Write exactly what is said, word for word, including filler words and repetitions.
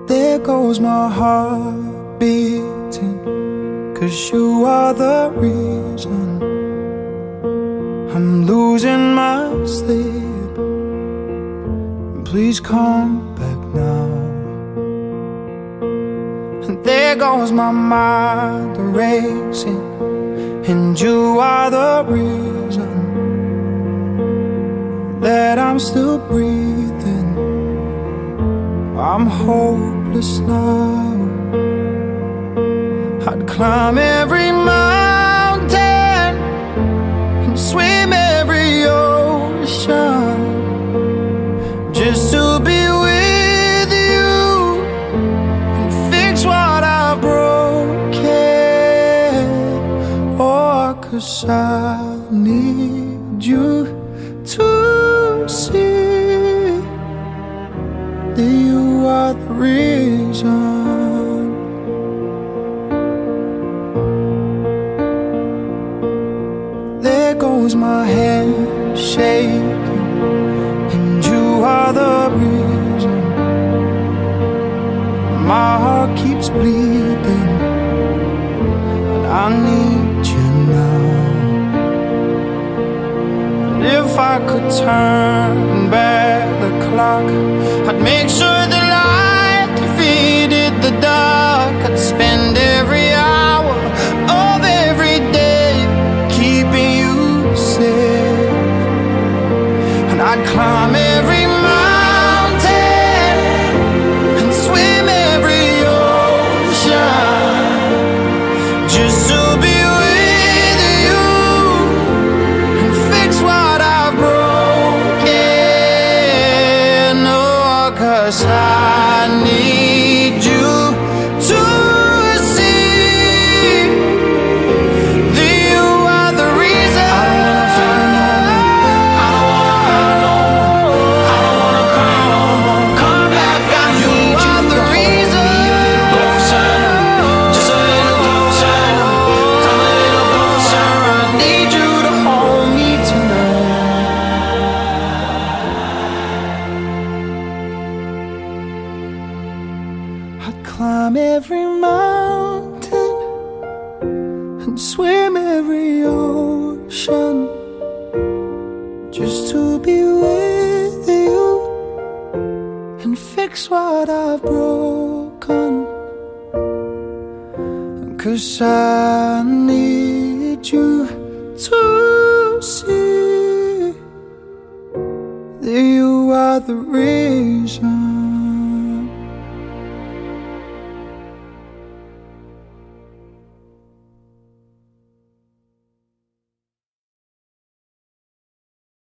There goes my heart beating, 'cause you are the reason I'm losing my sleep. Please come back now. And there goes my mind racing, and you are the reason that I'm still breathing. I'm hopeless now. I'd climb every mountain and swim every ocean just to be with you and fix what I've broken. Oh, 'cause I need you to see that you are the reason. There goes my hand shaking, and you are the reason. My heart keeps bleeding, and I need you now. And if I could turn back the clock, I'd make sure the light defeated the dark. I'd spend every hour of every day keeping you safe, and I'd climb every mountain and swim every ocean just to be with you and fix what I've broken. Oh, 'cause I need you to see that you are the reason. I don't wanna fight no more. I don't wanna hurt no more. I don't wanna cry no more. Come back, I need you are the reason. Closer, just a little closer. Come a little closer. I need you to hold me tonight. I'd climb every mountain and swim every ocean just to be with you and fix what I've broken. 'Cause I need you to see that you are the reason.